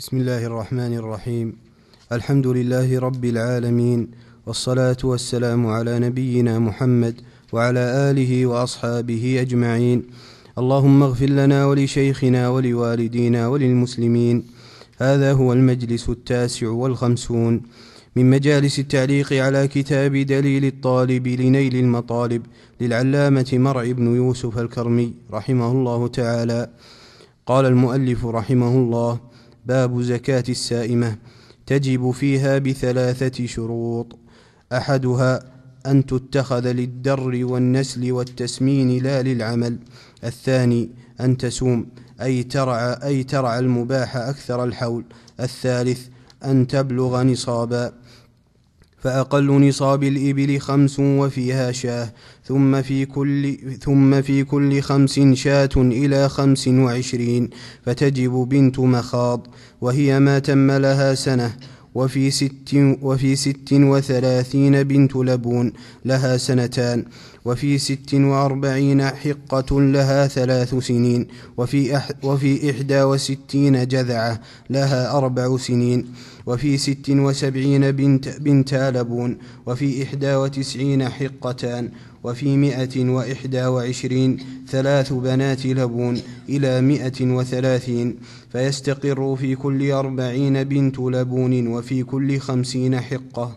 بسم الله الرحمن الرحيم. الحمد لله رب العالمين، والصلاة والسلام على نبينا محمد وعلى آله وأصحابه أجمعين. اللهم اغفر لنا ولشيخنا ولوالدينا وللمسلمين. هذا هو المجلس 59 من مجالس التعليق على كتاب دليل الطالب لنيل المطالب للعلامة مرعي بن يوسف الكرمي رحمه الله تعالى. قال المؤلف رحمه الله: باب زكاة السائمة. تجب فيها ب3 شروط: أحدها أن تتخذ للدر والنسل والتسمين لا للعمل. الثاني أن تسوم أي ترعى المباح أكثر الحول. الثالث أن تبلغ نصابا، فأقل نصاب الإبل 5 وفيها شاه، ثم في كل 5 شاة إلى 25، فتجب بنت مخاض وهي ما تم لها سنة. وفي 36 بنت لبون لها 2 سنين. وفي 46 حقة لها 3 سنين. وفي 61 جذعة لها 4 سنين. وفي 76 بنت لبون. وفي 91 حقتان. وفي 121 3 بنات لبون إلى 130، فيستقر في كل 40 بنت لبون وفي كل 50 حقة.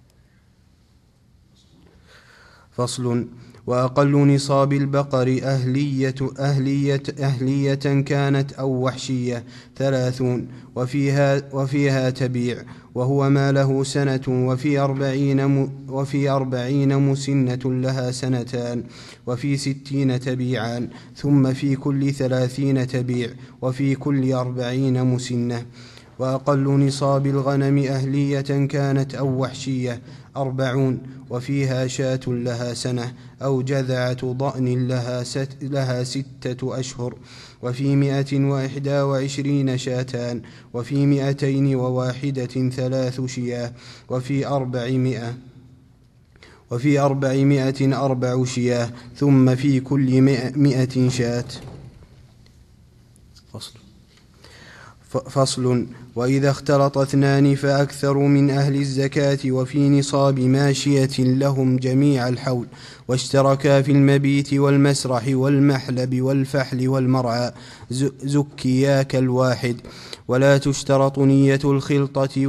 فصل: وأقل نصاب البقر أهلية كانت أو وحشية 30، وفيها تبيع، وهو ما له 1 سنة. وفي 40 مسنة لها 2 سنين. وفي 60 تبيعان، ثم في كل 30 تبيع، وفي كل 40 مسنة. وأقل نصاب الغنم أهلية كانت أو وحشية 40، وفيها شاة لها 1 سنة، أو جذعة ضأن لها 6 أشهر. وفي 121 شاتان. وفي 201 3 شياه. وفي 400 4 شياه، ثم في كل 100 شاة. فصل: وإذا اختلط 2 فأكثر من أهل الزكاة وفي نصاب ماشية لهم جميع الحول، واشتركا في المبيت والمسرح والمحلب والفحل والمرعى، زكيا كالواحد. ولا تشترط نية الخلطة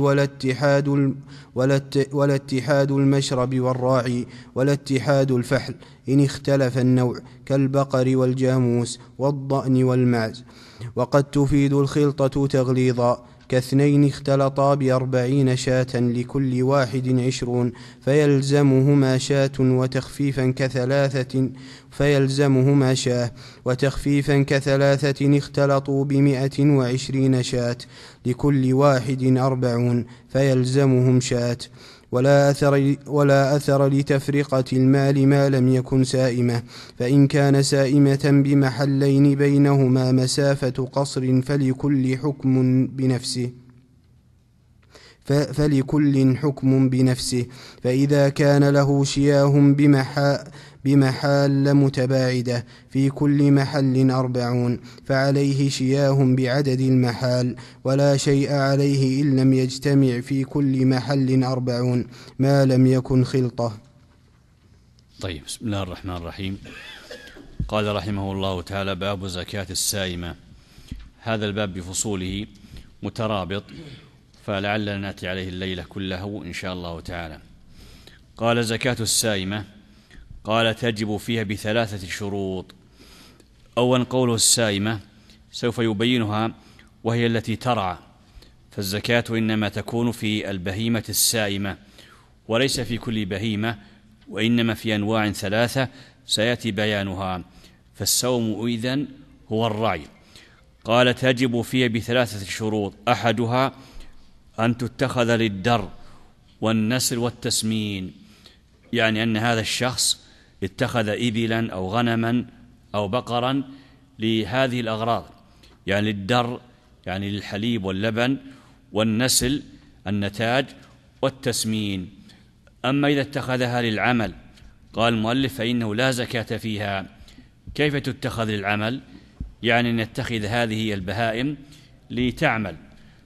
ولا اتحاد المشرب والراعي، ولا اتحاد الفحل إن اختلف النوع، كالبقر والجاموس والضأن والمعز. وقد تفيد الخلطة تغليظا، ك2 اختلطا ب40 شاة لكل واحد 20، فيلزمهما شاة وتخفيفا ك3 اختلطوا ب120 شاة لكل واحد 40، فيلزمهم شاة. ولا أثر لتفرقة المال ما لم يكن سائمة، فإن كان سائمة بمحلين بينهما مسافة قصر فلكل حكم بنفسه. فإذا كان له شياه بمحال متباعدة في كل محل 40، فعليه شياه بعدد المحال، ولا شيء عليه إن لم يجتمع في كل محل 40 ما لم يكن خلطة. طيب، بسم الله الرحمن الرحيم. قال رحمه الله تعالى: باب زكاة السائمة. هذا الباب بفصوله مترابط، فلعلنا نأتي عليه الليلة كله إن شاء الله تعالى. قال: زكاة السائمة. قال: تجب فيها ب3 شروط. أولا قوله السائمة سوف يبينها، وهي التي ترعى، فالزكاة إنما تكون في البهيمة السائمة، وليس في كل بهيمة، وإنما في أنواع 3 سيأتي بيانها. فالسوم إذن هو الرعي. قال: تجب فيها ب3 شروط: أحدها أن تتخذ للدر والنسل والتسمين، يعني أن هذا الشخص اتخذ إبلا أو غنما أو بقرا لهذه الأغراض، يعني للدر يعني للحليب واللبن، والنسل النتاج، والتسمين. أما إذا اتخذها للعمل، قال المؤلف: فإنه لا زكاة فيها. كيف تتخذ للعمل؟ يعني أن يتخذ هذه البهائم لتعمل،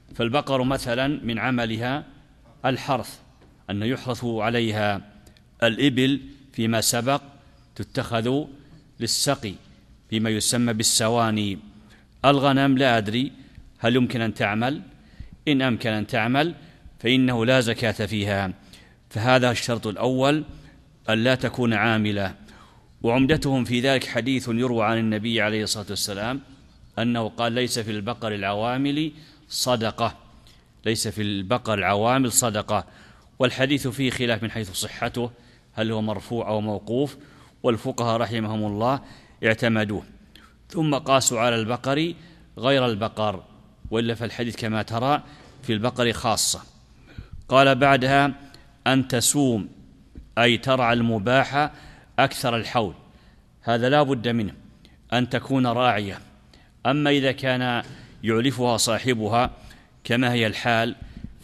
فالبقر مثلا من عملها الحرث، أن يحرث عليها. الإبل فيما سبق تتخذ للسقي فيما يسمى بالسواني. الغنم لا أدري هل يمكن أن تعمل، إن أمكن أن تعمل فإنه لا زكاة فيها. فهذا الشرط الأول، أن لا تكون عاملة. وعمدتهم في ذلك حديث يروى عن النبي عليه الصلاة والسلام أنه قال: ليس في البقر العوامل صدقة، ليس في البقر العوامل صدقة. والحديث فيه خلاف من حيث صحته، هل هو مرفوع أو موقوف، والفقهاء رحمهم الله اعتمدوه. ثم قاسوا على البقر غير البقر، وإلا فالحديث كما ترى في البقر خاصة. قال بعدها: أن تسوم، أي ترعى المباح أكثر الحول. هذا لا بد منه، أن تكون راعية. أما إذا كان يعلفها صاحبها كما هي الحال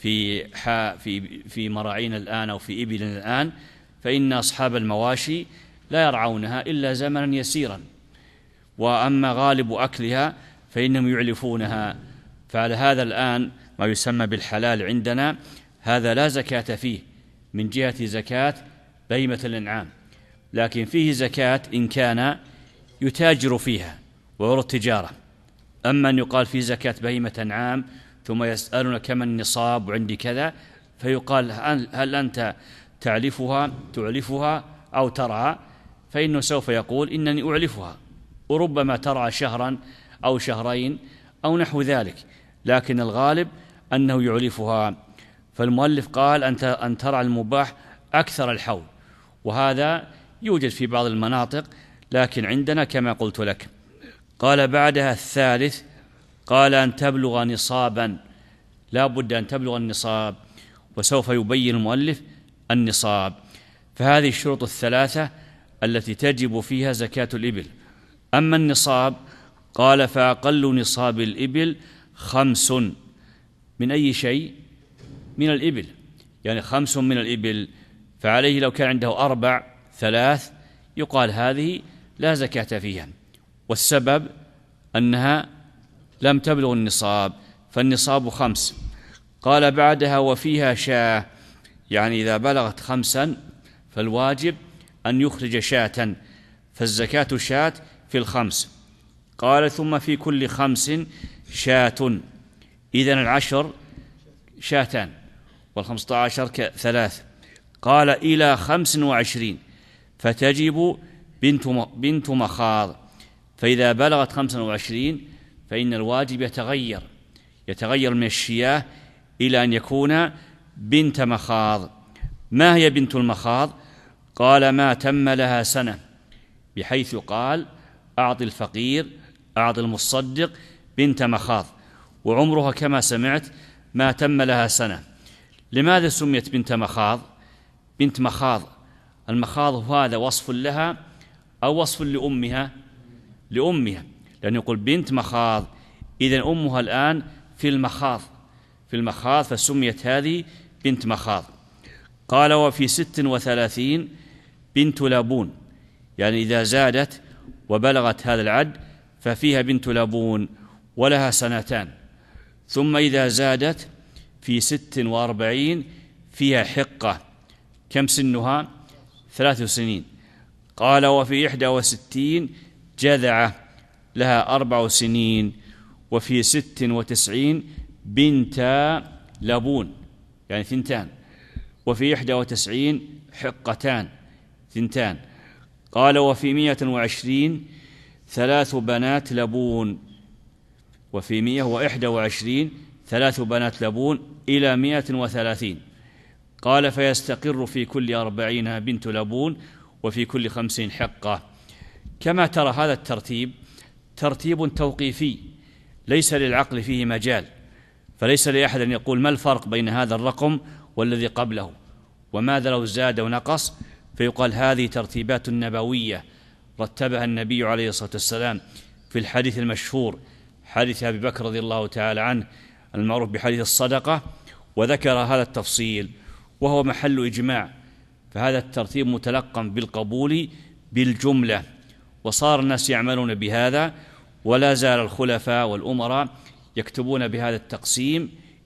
في مراعينا الآن أو في إبلنا الآن، فإن أصحاب المواشي لا يرعونها إلا زمنا يسيرا، وأما غالب أكلها فإنهم يعلفونها. فعلى هذا الآن ما يسمى بالحلال عندنا هذا لا زكاة فيه من جهة زكاة بهيمة الأنعام، لكن فيه زكاة إن كان يتاجر فيها ويرى التجارة. أما أن يقال في زكاة بهيمة أنعام ثم يسألون كم النصاب وعندي كذا، فيقال: هل أنت تعلفها أو ترعى؟ فإنه سوف يقول: إنني أعلفها، وربما ترعى شهرا أو شهرين أو نحو ذلك، لكن الغالب أنه يعلفها. فالمؤلف قال: أن ترعى المباح أكثر الحول، وهذا يوجد في بعض المناطق، لكن عندنا كما قلت لك. قال بعدها الثالث، قال: أن تبلغ نصابا. لا بد أن تبلغ النصاب، وسوف يبين المؤلف النصاب. فهذه الشروط الثلاثة التي تجب فيها زكاة الإبل. أما النصاب قال: فأقل نصاب الإبل 5 من أي شيء؟ من الإبل، يعني 5 من الإبل. فعليه لو كان عنده 4 3 يقال هذه لا زكاة فيها، والسبب أنها لم تبلغ النصاب، فالنصاب 5. قال بعدها: وفيها شاة، يعني إذا بلغت 5 فالواجب أن يخرج شاة، فالزكاة شاة في 5. قال: ثم في كل 5 شاة. إذن 10 شاتان، 15 3. قال: إلى 25 فتجب بنت مخاض. فإذا بلغت 25 فإن الواجب يتغير من الشياه إلى أن يكون بنت مخاض. ما هي بنت المخاض؟ قال: ما تم لها سنة، بحيث قال: أعط الفقير، أعط المصدق بنت مخاض، وعمرها كما سمعت ما تم لها سنة. لماذا سميت بنت مخاض؟ بنت مخاض، المخاض هذا وصف لها أو وصف لأمها؟ لأمها، لأنه يقول بنت مخاض، إذن أمها الآن في المخاض فسميت هذه بنت مخاض. قال: وفي 36 بنت لابون، يعني إذا زادت وبلغت هذا العد ففيها بنت لابون ولها 2. ثم إذا زادت في 46 فيها حقة. كم سنها؟ 3 سنين. قال: وفي 61 جذعة لها 4 سنين. وفي 96 بنت لابون، يعني 2. وفي 91 حقتان 2. قال: وفي 120 3 بنات لبون. وفي 121 3 بنات لبون إلى 130. قال: فيستقر في كل 40 بنت لبون، وفي كل 50 حقة. كما ترى هذا الترتيب ترتيب توقيفي، ليس للعقل فيه مجال، فليس لأحد أن يقول ما الفرق بين هذا الرقم والذي قبله، وماذا لو زاد ونقص، فيقال هذه ترتيبات نبوية رتبها النبي عليه الصلاة والسلام في الحديث المشهور، حديث أبي بكر رضي الله تعالى عنه المعروف بحديث الصدقة، وذكر هذا التفصيل وهو محل إجماع. فهذا الترتيب متلقم بالقبول بالجملة، وصار الناس يعملون بهذا، ولا زال الخلفاء والأمراء يكتبون بهذا التقسيم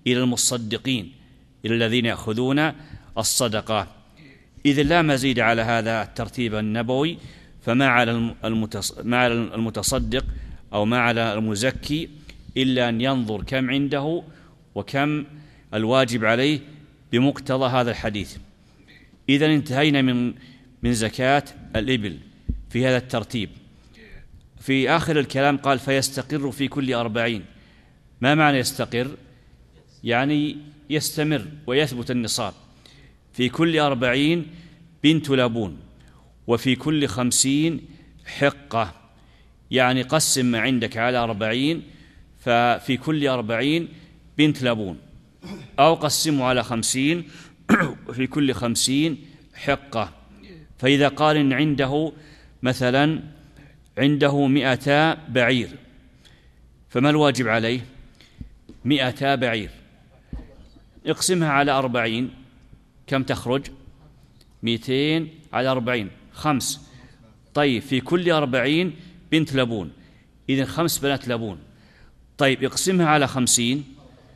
إلى المصدقين، إلى الذين يأخذون الصدقة. إذا لا مزيد على هذا الترتيب النبوي، فما على المتصدق أو ما على المزكي إلا أن ينظر كم عنده وكم الواجب عليه بمقتضى هذا الحديث. إذا انتهينا من زكاة الإبل في هذا الترتيب. في آخر الكلام قال فيستقر في كل 40. ما معنى يستقر؟ يعني يستمر ويثبت النصاب. في كل 40 بنت لبون، وفي كل 50 حقة. يعني قسم ما عندك على 40، ففي كل 40 بنت لبون، أو قسمه على 50 وفي كل 50 حقة. فإذا قال إن عنده مثلا 100 بعير، فما الواجب عليه؟ 100 بعير، اقسمها على 40، كم تخرج؟ 200 على 40 5. طيب في كل 40 بنت لبون، إذن 5 بنات لبون. طيب اقسمها على 50،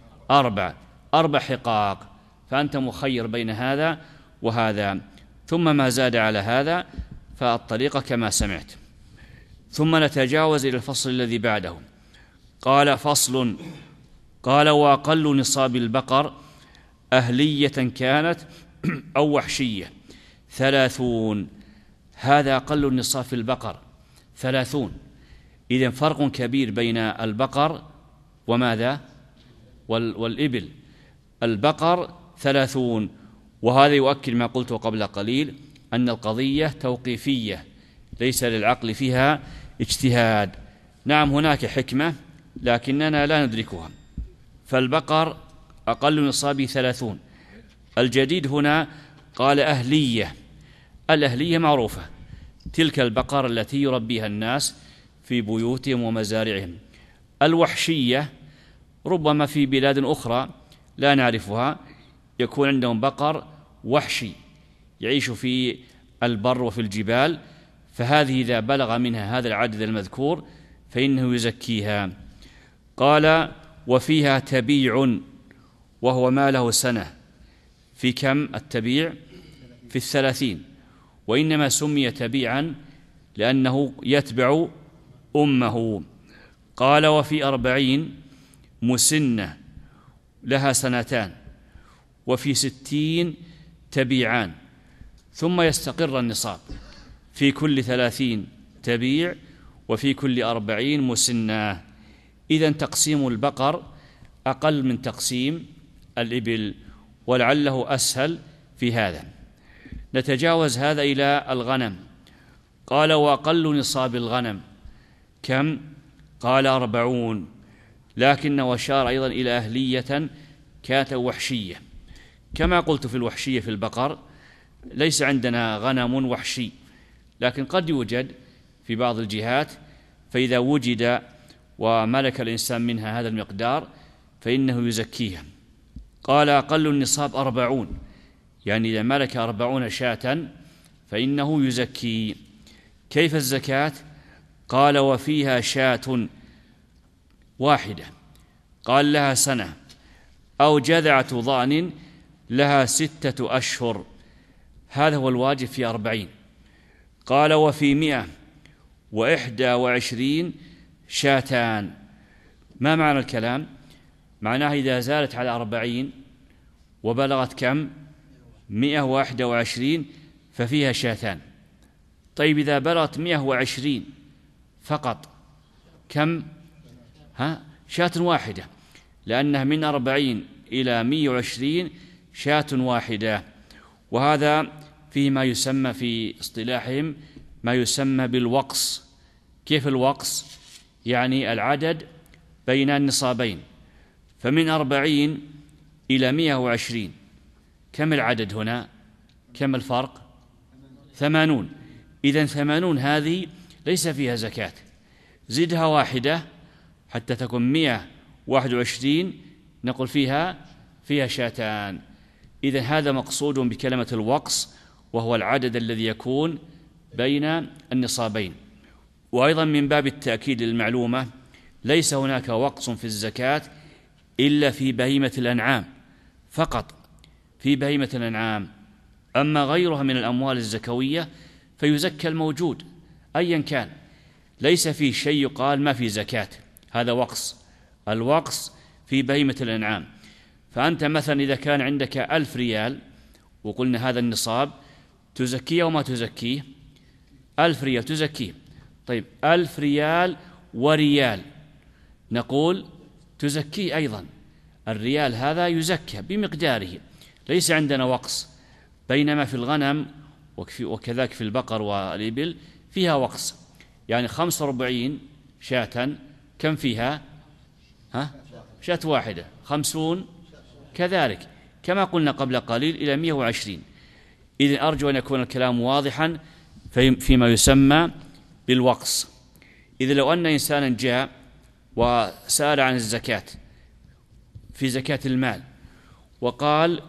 4 حقاق، فأنت مخير بين هذا وهذا. ثم ما زاد على هذا فالطريقة كما سمعت. ثم نتجاوز إلى الفصل الذي بعده. قال فصل. قال وأقل نصاب البقر أهلية كانت أو وحشية 30. هذا أقل النصاب في البقر 30. إذن فرق كبير بين البقر وماذا؟ والإبل. البقر 30، وهذا يؤكد ما قلته قبل قليل أن القضية توقيفية ليس للعقل فيها اجتهاد. نعم هناك حكمة لكننا لا ندركها. فالبقر أقل نصابه 30. الجديد هنا قال أهلية. الأهلية معروفة، تلك البقر التي يربيها الناس في بيوتهم ومزارعهم. الوحشية ربما في بلاد أخرى لا نعرفها يكون عندهم بقر وحشي يعيش في البر وفي الجبال، فهذه إذا بلغ منها هذا العدد المذكور فإنه يزكيها. قال وفيها تبيع، وهو ما له سنة. في كم التبيع؟ في 30. وإنما سمي تبيعا لأنه يتبع أمه. قال وفي 40 مسنة لها 2 سنين، وفي 60 تبيعان، ثم يستقر النصاب. في كل 30 تبيع، وفي كل 40 مسنة. إذن تقسيم البقر أقل من تقسيم الإبل، ولعله أسهل في هذا. نتجاوز هذا إلى الغنم. قال وأقل نصاب الغنم كم؟ قال 40. لكن وشار أيضا إلى أهلية كانت وحشية. كما قلت في الوحشية في البقر ليس عندنا غنم وحشي، لكن قد يوجد في بعض الجهات، فإذا وجد وملك الإنسان منها هذا المقدار فإنه يزكيها. قال أقل النصاب 40، يعني إذا ملك 40 شاة فإنه يزكي. كيف الزكاة؟ قال وفيها شاة واحدة قال لها 1 سنة، أو جذعة ضأن لها 6 أشهر، هذا هو الواجب في 40. قال وفي 121 شاتان. ما معنى الكلام؟ معناه إذا زالت على 40 وبلغت كم؟ 121 ففيها شاتان. طيب إذا بلغت 120 فقط كم؟ شاة واحدة، لأنها من 40 إلى 120 شاة واحدة. وهذا فيه ما يسمى في اصطلاحهم ما يسمى بالوقص. كيف الوقص؟ يعني العدد بين النصابين. فمن 40 إلى 120 كم العدد هنا؟ كم الفرق؟ 80. إذن 80 هذه ليس فيها زكاة، زدها واحدة حتى تكون 121 نقول فيها شاتان. إذن هذا مقصود بكلمة الوقص، وهو العدد الذي يكون بين النصابين. وأيضا من باب التأكيد للمعلومة، ليس هناك وقص في الزكاة إلا في بهيمة الأنعام فقط، في بهيمة الأنعام. أما غيرها من الأموال الزكوية فيزكى الموجود أيا كان، ليس في شيء يقال ما في زكاة، هذا وقص. الوقص في بهيمة الأنعام. فأنت مثلا إذا كان عندك 1000 ريال وقلنا هذا النصاب، تزكيه وما تزكيه؟ 1000 ريال تزكيه. طيب 1000 ريال وريال نقول تزكيه أيضا، الريال هذا يزكى بمقداره، ليس عندنا وقص. بينما في الغنم وكذلك في البقر والإبل فيها وقص، يعني 45 شاة كم فيها؟ شاة واحدة. 50 كذلك، كما قلنا قبل قليل إلى 120. إذن أرجو أن يكون الكلام واضحا فيما يسمى بالوقص. إذا لو أن إنسانا جاء وسأل عن الزكاة في زكاة المال وقال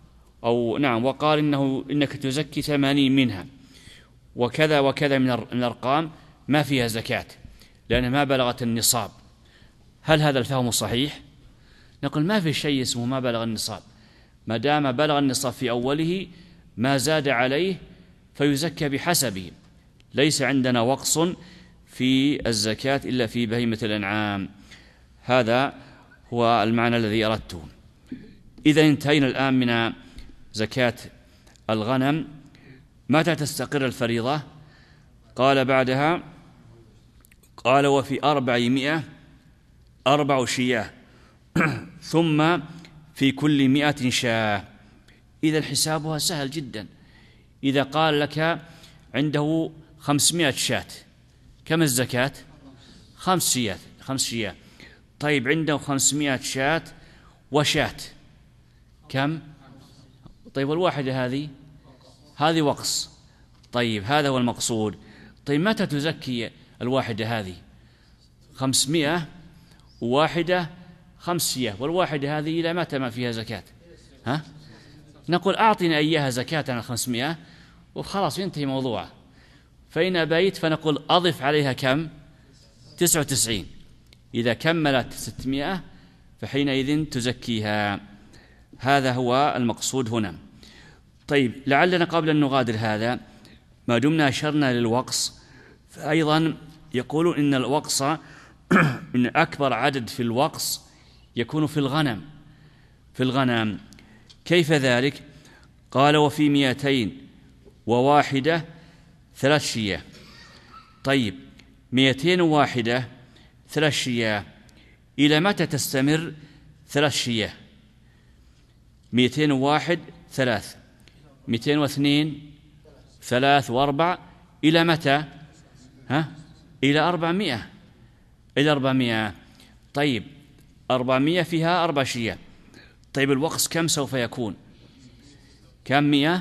إنك تزكي 80 منها وكذا وكذا من الأرقام ما فيها زكاة لأنها ما بلغت النصاب، هل هذا الفهم صحيح؟ نقول ما في شيء اسمه ما بلغ النصاب، ما دام بلغ النصاب في أوله ما زاد عليه فيزكى بحسبه. ليس عندنا وقص في الزكاة إلا في بهيمة الأنعام. هذا هو المعنى الذي أردته. إذا انتهينا الآن من زكاة الغنم، متى تستقر الفريضة؟ قال بعدها وفي 400 4 شياه ثم في كل 100 شاة. إذا حسابها سهل جدا. إذا قال لك عنده 500 شاة، كم الزكاة؟ 5 شياه. طيب عنده 500 شاة وشاة كم؟ طيب والواحدة هذه وقص. طيب هذا هو المقصود. طيب متى تزكي الواحدة هذه؟ 500 وواحدة 5 شياه، والواحدة هذه إلى متى ما فيها زكاة؟ نقول أعطنا إياها زكاة عن 500 وخلاص ينتهي موضوعه. فإن أبيت فنقول أضف عليها كم؟ 99. إذا كملت 600 فحينئذ تزكيها. هذا هو المقصود هنا. طيب لعلنا قبل أن نغادر هذا، ما دمنا أشرنا للوقص، فأيضا يقولون إن الوقص إن أكبر عدد في الوقص يكون في الغنم. كيف ذلك؟ قال وفي 201 3 شياه. طيب 201 3 شياه إلى متى تستمر 3 شياه؟ 201 3، 202 3 و4 إلى متى؟ إلى 400. إلى 400. طيب 400 فيها 4 شياه. طيب الوقص كم سوف يكون؟ كم؟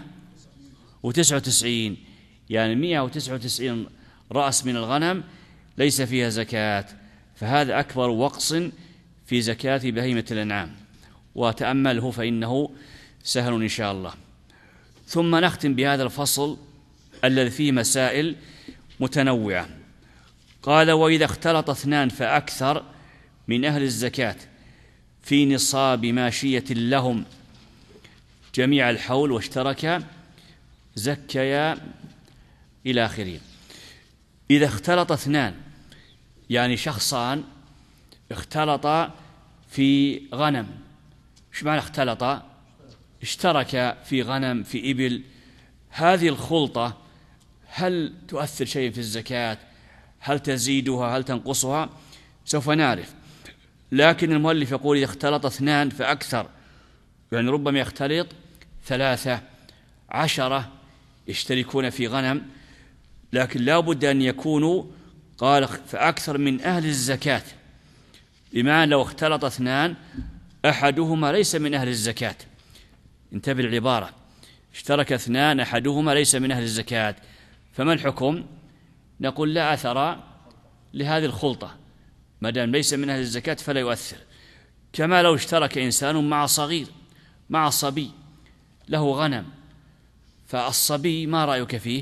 199. يعني 199 رأس من الغنم ليس فيها زكاة، فهذا أكبر وقص في زكاة بهيمة الأنعام، وتأمله فإنه سهل إن شاء الله. ثم نختم بهذا الفصل الذي فيه مسائل متنوعة. قال وإذا اختلط 2 فأكثر من أهل الزكاة في نصاب ماشية لهم جميع الحول واشتركا زكيا إلى آخره. إذا اختلط 2، يعني شخصان اختلطا في غنم. ايش معنى اختلطا؟ اشترك في غنم في إبل. هذه الخلطة هل تؤثر شيء في الزكاة؟ هل تزيدها؟ هل تنقصها؟ سوف نعرف. لكن المؤلف يقول إذا اختلط 2 فأكثر، يعني ربما يختلط 3 10 يشتركون في غنم، لكن لا بد أن يكونوا قال فأكثر من أهل الزكاة، بمعنى لو اختلط 2 أحدهما ليس من أهل الزكاة. انتبه العبارة، اشترك 2 أحدهما ليس من أهل الزكاة، فما الحكم؟ نقول لا أثر لهذه الخلطة، ما دام ليس من أهل الزكاة فلا يؤثر. كما لو اشترك إنسان مع صغير، مع صبي له غنم، فالصبي ما رأيك فيه؟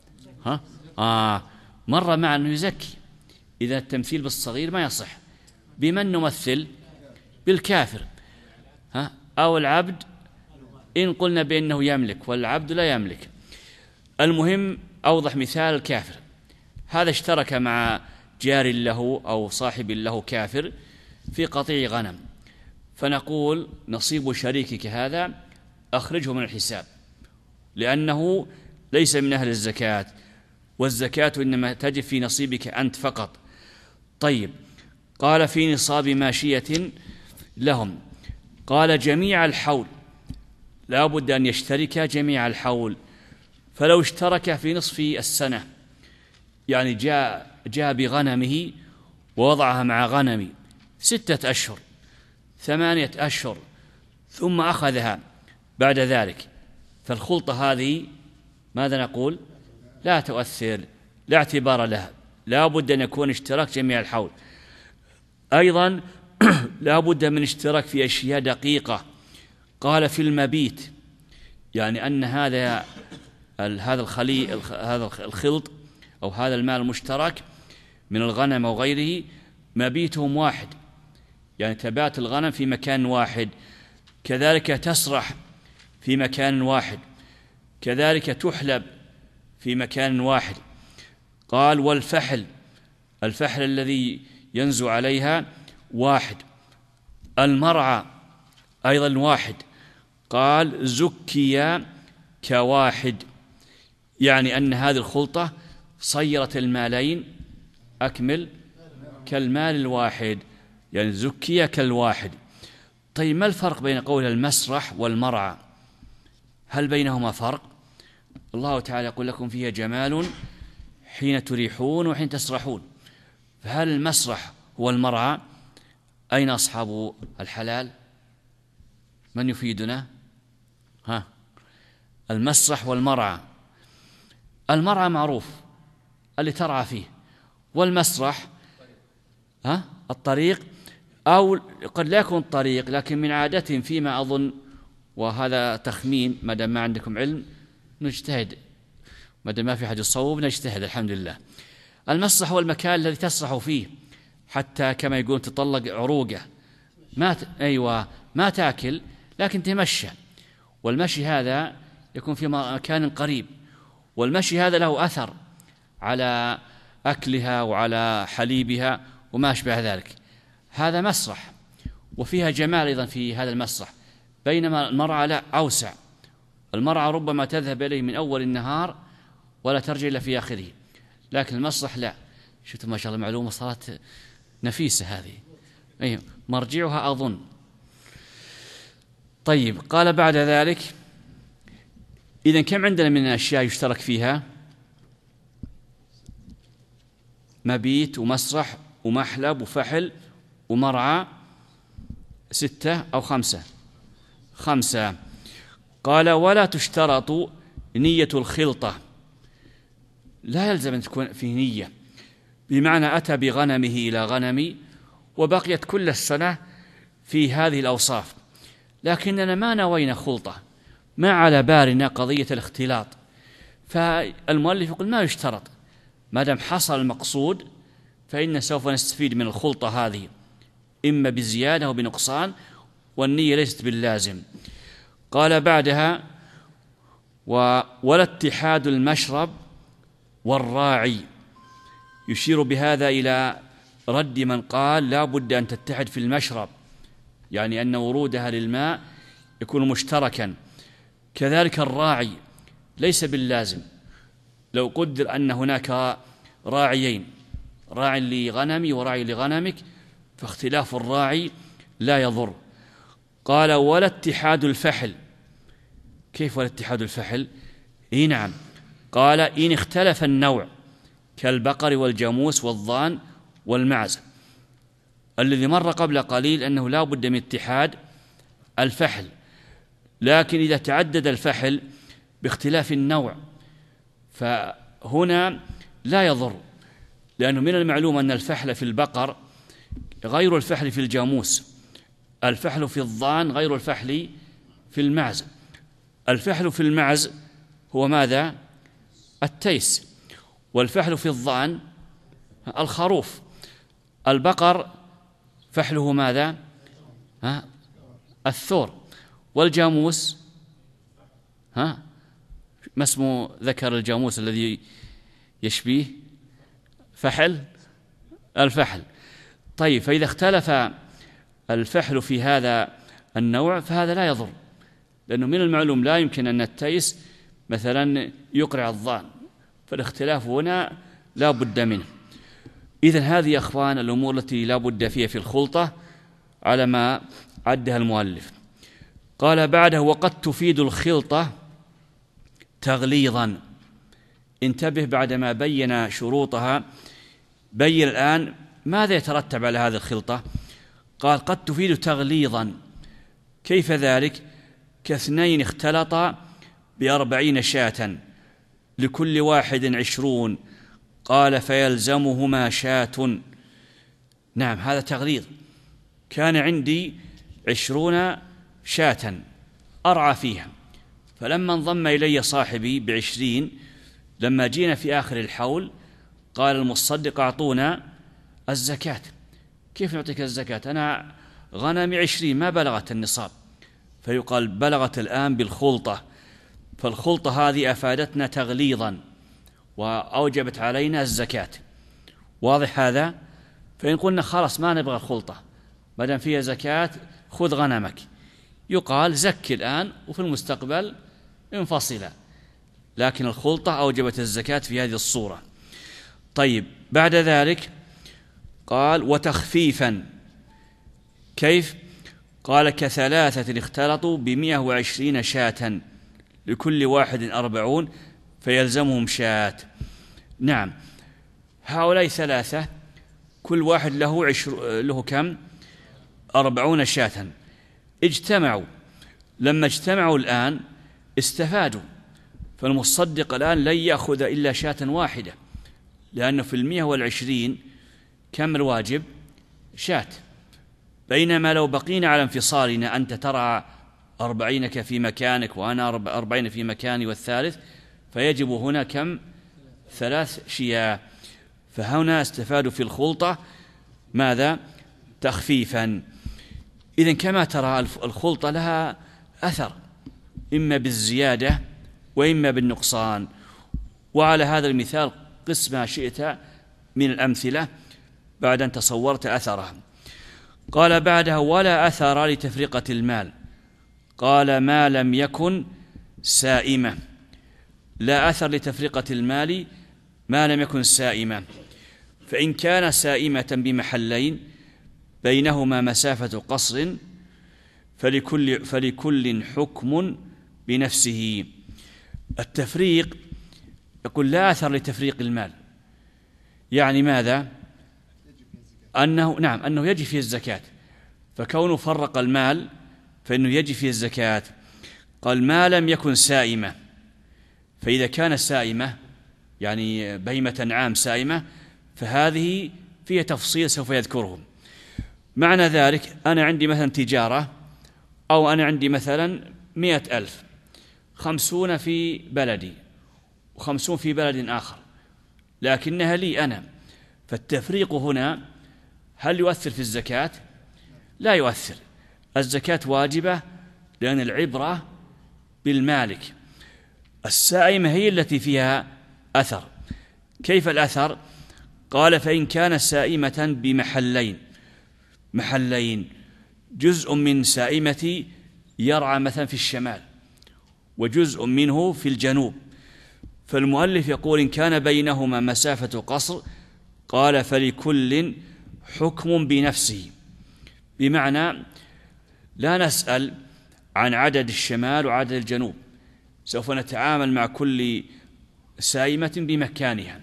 مر مع أنه يزكي. إذا التمثيل بالصغير ما يصح. بمن نمثل؟ بالكافر أو العبد إن قلنا بأنه يملك والعبد لا يملك. المهم أوضح مثال الكافر، هذا اشترك مع جار له أو صاحب له كافر في قطيع غنم، فنقول نصيب شريكك هذا أخرجه من الحساب لأنه ليس من أهل الزكاة، والزكاة إنما تجب في نصيبك أنت فقط. طيب، قال في نصاب ماشية لهم، قال جميع الحول، لا بد أن يشترك جميع الحول، فلو اشترك في نصف السنة يعني جاء بغنمه ووضعها مع غنمي 6 أشهر 8 أشهر ثم أخذها بعد ذلك، فالخلطة هذه ماذا نقول؟ لا تؤثر، لا اعتبار لها، لا بد أن يكون اشتراك جميع الحول. أيضا لا بد من اشتراك في أشياء دقيقة، قال في المبيت، يعني أن هذا الخلط أو هذا المال المشترك من الغنم أو غيره مبيتهم واحد، يعني تبات الغنم في مكان واحد، كذلك تسرح في مكان واحد، كذلك تحلب في مكان واحد. قال والفحل، الفحل الذي ينزو عليها واحد، المرعى أيضا واحد. قال زكي كواحد، يعني أن هذه الخلطة صيرت المالين أكمل كالمال الواحد، يعني زكي كالواحد. طيب، ما الفرق بين قول المسرح والمرعى؟ هل بينهما فرق؟ الله تعالى يقول لكم فيها جمال حين تريحون وحين تسرحون، فهل المسرح هو المرعى؟ أين أصحاب الحلال؟ من يفيدنا؟ المسرح والمرعى، المرعى معروف اللي ترعى فيه، والمسرح الطريق، أو قد لا يكون الطريق لكن من عادتهم فيما أظن، وهذا تخمين ما دام ما عندكم علم نجتهد، ما دام ما في حد يصوب نجتهد الحمد لله. المسرح هو المكان الذي تسرح فيه حتى كما يقولون تطلق عروقه، ما تأكل لكن تمشى، والمشي هذا يكون في مكان قريب، والمشي هذا له أثر على أكلها وعلى حليبها وما أشبه ذلك، هذا مسرح وفيها جمال أيضا في هذا المسرح، بينما المرعى لا، أوسع. المرعى ربما تذهب إليه من أول النهار ولا ترجع إلا في آخره، لكن المسرح لا. شفت ما شاء الله معلومة صارت نفيسة هذه، مرجعها أظن. طيب، قال بعد ذلك إذن كم عندنا من الأشياء يشترك فيها؟ مبيت ومسرح ومحلب وفحل ومرعى، 6 أو 5. قال ولا تشترط نية الخلطة، لا يلزم أن تكون في نية، بمعنى أتى بغنمه إلى غنمي وبقيت كل السنة في هذه الأوصاف، لكننا ما نوينا خلطة، ما على بالنا قضية الاختلاط، فالمؤلف يقول ما يشترط، ما دام حصل المقصود فإن سوف نستفيد من الخلطة هذه إما بزيادة وبنقصان، والنية ليست باللازم. قال بعدها ولا اتحاد المشرب والراعي، يشير بهذا إلى رد من قال لا بد أن تتحد في المشرب، يعني أن ورودها للماء يكون مشتركا. كذلك الراعي ليس باللازم، لو قدر أن هناك راعيين، راعي لغنمي وراعي لغنمك، فاختلاف الراعي لا يضر. قال ولا اتحاد الفحل، كيف ولا اتحاد الفحل؟ نعم، قال إن اختلف النوع كالبقر والجاموس والضان والمعز، الذي مر قبل قليل أنه لا بد من اتحاد الفحل، لكن إذا تعدد الفحل باختلاف النوع فهنا لا يضر، لأنه من المعلوم أن الفحل في البقر غير الفحل في الجاموس، الفحل في الضان غير الفحل في المعز. الفحل في المعز هو ماذا؟ التيس، والفحل في الضان الخروف. البقر فحله ماذا؟ الثور. والجاموس ما اسمه ذكر الجاموس الذي يشبيه فحل؟ الفحل. طيب، فإذا اختلف الفحل في هذا النوع فهذا لا يضر، لأنه من المعلوم لا يمكن أن التيس مثلا يقرع الضأن، فالاختلاف هنا لا بد منه. إذن هذه يا أخوان الأمور التي لا بد فيها في الخلطة على ما عدها المؤلف. قال بعده: وقد تفيد الخلطة تغليظا. انتبه، بعدما بين شروطها بين الآن ماذا يترتب على هذه الخلطة. قال: قد تفيد تغليظا. كيف ذلك؟ كاثنين اختلطا ب40 شاة لكل واحد 20، قال فيلزمهما شاة. نعم، هذا تغليظ. كان عندي 20 شاة أرعى فيها، فلما انضم إلي صاحبي ب20، لما جينا في آخر الحول قال المصدق: أعطونا الزكاة. كيف نعطيك الزكاة؟ أنا غنمي 20 ما بلغت النصاب. فيقال: بلغت الآن بالخلطة، فالخلطة هذه أفادتنا تغليظا وأوجبت علينا الزكاة. واضح هذا؟ فإن قلنا خلاص ما نبغى الخلطة ما دام فيها زكاة، خذ غنمك، يقال زكي الآن وفي المستقبل انفصلا، لكن الخلطة أوجبت الزكاة في هذه الصورة. طيب، بعد ذلك قال: وتخفيفا. كيف؟ قال: كثلاثة اختلطوا ب120 شاة لكل واحد 40 فيلزمهم شاة. نعم، هؤلاء ثلاثة كل واحد له كم؟ 40 شاة. اجتمعوا، لما اجتمعوا الآن استفادوا، فالمصدق الآن لن يأخذ إلا شاة واحدة، لأنه في 120 كم الواجب؟ شاة. بينما لو بقينا على انفصالنا، أنت ترى 40 في مكانك وأنا 40 في مكاني والثالث، فيجب هنا كم؟ 3 شياه. فهنا استفادوا في الخلطة ماذا؟ تخفيفا. إذن كما ترى الخلطة لها أثر، إما بالزيادة وإما بالنقصان. وعلى هذا المثال قس ما شئت من الأمثلة بعد أن تصورت أثرها. قال بعدها: ولا أثر لتفرقة المال. قال: ما لم يكن سائمة. لا أثر لتفرقة المال ما لم يكن سائمة. فإن كان سائمة بمحلين بينهما مسافة قصر فلكل حكم بنفسه. التفريق يقول لا أثر لتفريق المال، يعني ماذا؟ أنه يجب فيه الزكاة، فكونه فرق المال فإنه يجب فيه الزكاة. قال: ما لم يكن سائمة. فإذا كان سائمة يعني بهيمة عام سائمة فهذه فيها تفصيل سوف يذكره. معنى ذلك أنا عندي مثلا تجارة، أو أنا عندي مثلا 100,000، 50 في بلدي و50 في بلد آخر، لكنها لي أنا. فالتفريق هنا هل يؤثر في الزكاة؟ لا يؤثر. الزكاة واجبة لأن العبرة بالمالك. السائمة هي التي فيها أثر. كيف الأثر؟ قال: فإن كان سائمة بمحلين، جزء من سائمتي يرعى مثلا في الشمال وجزء منه في الجنوب، فالمؤلف يقول: إن كان بينهما مسافة قصر، قال: فلكل حكم بنفسه. بمعنى لا نسأل عن عدد الشمال وعدد الجنوب، سوف نتعامل مع كل سائمة بمكانها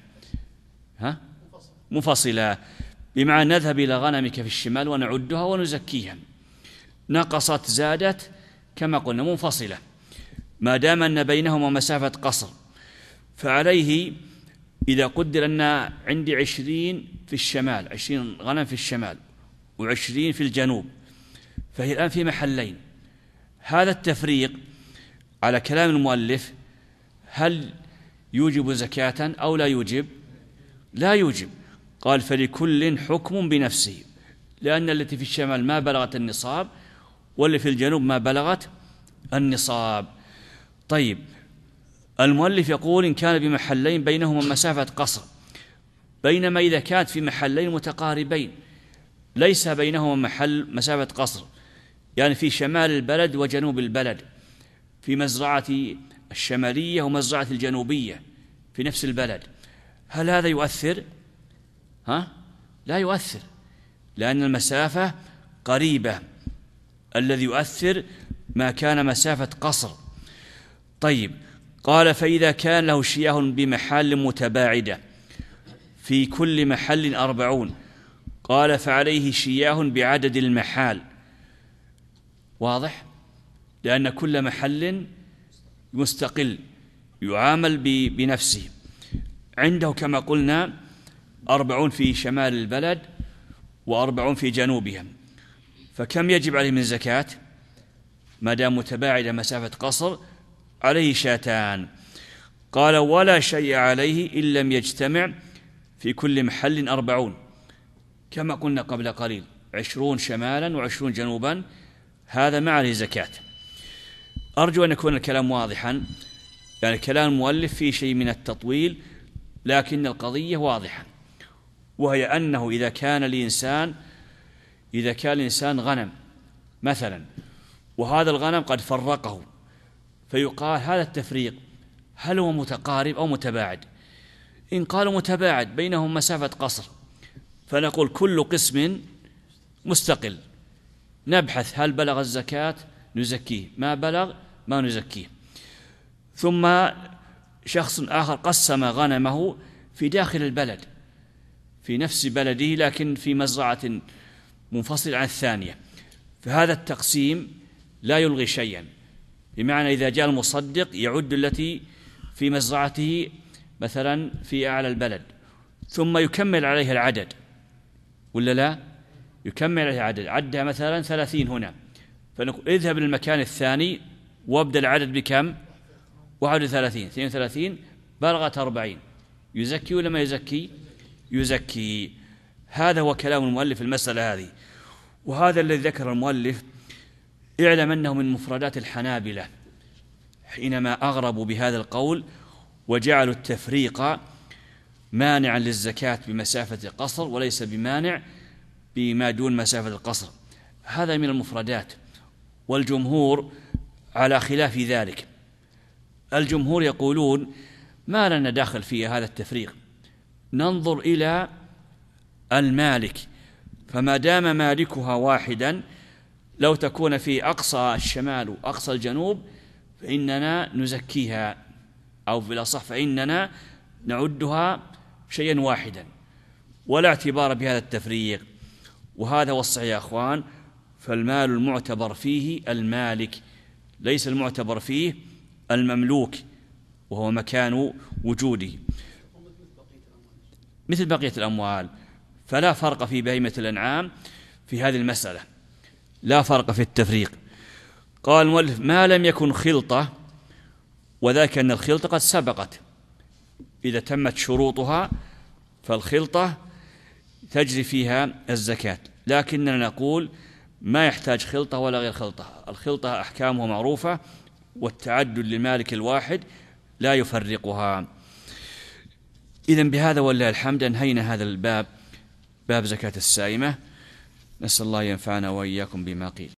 مفصلة. بمعنى نذهب إلى غنمك في الشمال ونعدها ونزكيها، نقصت زادت كما قلنا منفصلة، ما دام أن بينهما مسافة قصر. فعليه إذا قدر أن عندي 20 في الشمال، 20 غنم في الشمال و20 في الجنوب، فهي الآن في محلين. هذا التفريق على كلام المؤلف هل يوجب زكاة أو لا يوجب؟ لا يوجب. قال: فلكل حكم بنفسه، لأن التي في الشمال ما بلغت النصاب واللي في الجنوب ما بلغت النصاب. طيب، المؤلف يقول إن كان بمحلين بينهما مسافة قصر، بينما إذا كانت في محلين متقاربين ليس بينهما مسافة قصر، يعني في شمال البلد وجنوب البلد، في مزرعة الشمالية ومزرعة الجنوبية في نفس البلد، هل هذا يؤثر؟ لا يؤثر، لأن المسافة قريبة، الذي يؤثر ما كان مسافة قصر. طيب، قال فإذا كان له شياه بمحال متباعدة في كل محل 40، قال فعليه شياه بعدد المحال. واضح؟ لأن كل محل مستقل يعامل بنفسه. عنده كما قلنا 40 في شمال البلد و40 في جنوبها، فكم يجب عليه من زكاة؟ ما دام متباعدة مسافة قصر عليه شاتان. قال ولا شيء عليه إن لم يجتمع في كل محل 40، كما قلنا قبل قليل 20 شمالا و20 جنوبا، هذا ما عليه زكاة. أرجو أن يكون الكلام واضحا، يعني كلام المؤلف فيه شيء من التطويل، لكن القضية واضحة، وهي أنه إذا كان الإنسان غنم مثلا، وهذا الغنم قد فرقه، فيقال هذا التفريق هل هو متقارب أو متباعد؟ إن قالوا متباعد بينهم مسافة قصر، فنقول كل قسم مستقل، نبحث هل بلغ الزكاة نزكيه، ما بلغ ما نزكيه. ثم شخص آخر قسم غنمه في داخل البلد في نفس بلده، لكن في مزرعة منفصلة عن الثانية، فهذا التقسيم لا يلغي شيئا، بمعنى إذا جاء المصدق يعد التي في مزرعته مثلا في أعلى البلد، ثم يكمل عليها العدد، ولا لا؟ يكمل عليها العدد، عدها مثلا 30 هنا، فنقول اذهب للمكان الثاني وابدأ العدد بكم؟ 31 32 بلغت 40، يزكي ولا ما يزكي؟ يزكي. هذا هو كلام المؤلف في المسألة هذه، وهذا الذي ذكر المؤلف اعلم أنه من مفردات الحنابلة حينما أغربوا بهذا القول وجعلوا التفريق مانعا للزكاة بمسافة قصر وليس بمانع بما دون مسافة القصر، هذا من المفردات. والجمهور على خلاف ذلك، الجمهور يقولون ما لنا داخل في هذا التفريق، ننظر إلى المالك، فما دام مالكها واحدا لو تكون في أقصى الشمال وأقصى الجنوب فإننا نزكيها، أو في الأصح فإننا نعدها شيئا واحدا، ولا اعتبار بهذا التفريق. وهذا هو الصحيح يا أخوان، فالمال المعتبر فيه المالك، ليس المعتبر فيه المملوك وهو مكان وجوده، مثل بقية الأموال. فلا فرق في بهيمة الأنعام في هذه المسألة، لا فرق في التفريق. قال المؤلف ما لم يكن خلطة، وذاك أن الخلطة قد سبقت، إذا تمت شروطها فالخلطة تجري فيها الزكاة، لكننا نقول ما يحتاج خلطة ولا غير خلطة، الخلطة أحكامها معروفة، والتعدد للمالك الواحد لا يفرقها. إذن بهذا ولله الحمد انهينا هذا الباب، باب زكاة السائمة. نسأل الله ينفعنا وإياكم بما قيل.